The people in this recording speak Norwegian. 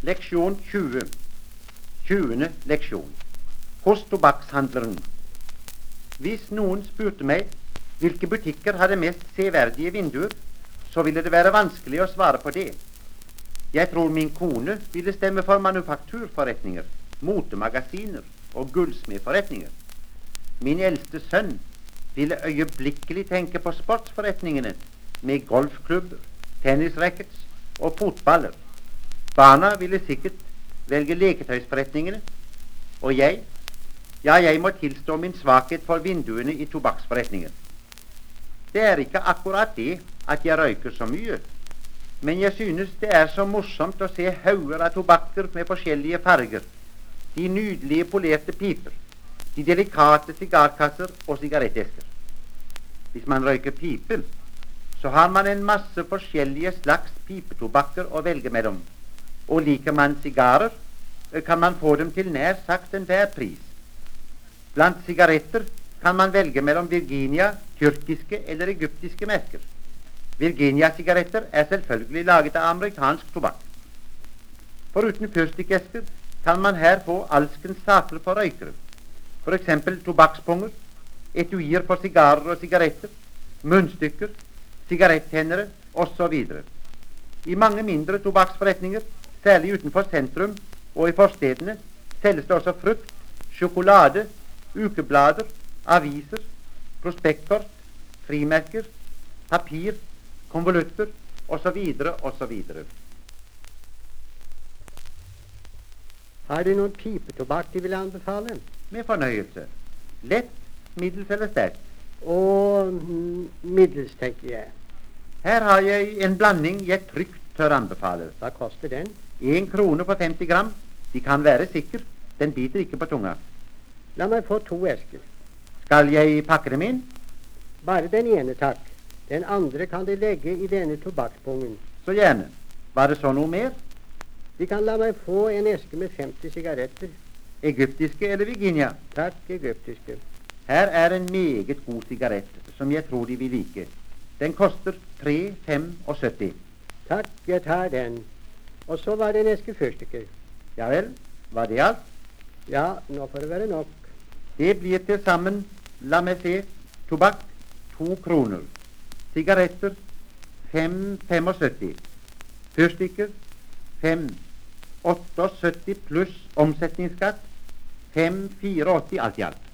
Leksjon 20. 20. leksjon. Hos tobakkshandleren. Hvis noen spurte meg hvilke butikker hadde mest severdige vinduer, så ville det være vanskelig å svare på det. Jeg tror min kone ville stemme for manufakturforretninger, motemagasiner og gullsmedforretninger. Min eldste sønn ville øyeblikkelig tenke på sportsforretningene med golfklubber, tennisrackets og fotballer. Barna ville sikkert velge leketøysforretningene, og jeg må tilstå min svakhet for vinduene i tobakksforretningen. Det er ikke akkurat det at jeg røyker så mye, men jeg synes det er så morsomt å se hauger av tobakker med forskjellige farger, de nydelige polerte piper, de delikate sigarkasser og sigarettesker. Hvis man røyker pipe, så har man en masse forskjellige slags pipetobakker å velge mellom, og liker man sigarer, kan man få dem til nær sagt enhver pris. Blant sigaretter kan man velge mellom Virginia, tyrkiske eller egyptiske merker. Virginia-sigaretter er selvfølgelig laget av amerikansk tobakk. Foruten fyrstikkesker kan man her få alskens saker for røykere, for eksempel tobakkspunger, etuier for sigarer og sigaretter, munnstykker, sigarettennere osv. I mange mindre tobakksforretninger, særlig utenfor sentrum og i forstedene, selges det også frukt, sjokolade, ukeblader, aviser, prospektkort, frimerker, papir, konvolutter osv. osv. Har du noen pipetobakk de vil anbefale? Med fornøyelse. Lett, middels eller sterkt. Og middels, tenker jeg. Her har jeg en blanding jeg trygt tør anbefale. Hva koster den? 1 krone for 50 gram. De kan være sikker. Den biter ikke på tunga. La meg få 2 esker. Skal jeg pakke dem inn? Bare den ene, takk. Den andre kan de legge i denne tobakkspungen. Så gjerne. Var det så noe mer? De kan la meg få en eske med 50 sigaretter. Egyptiske eller Virginia? Takk, egyptiske. Her er en meget god sigarett, som jeg tror de vil like. Den koster 3,75. Takk, jeg tar den. Og så var det en eske fyrstikker. Ja vel, var det alt? Ja, nå får det være nok. Det blir til sammen, la meg se, tobakk 2 kroner. Sigaretter 5,75. Fyrstikker 5,78 pluss omsetningsskatt 5,84 alt i alt.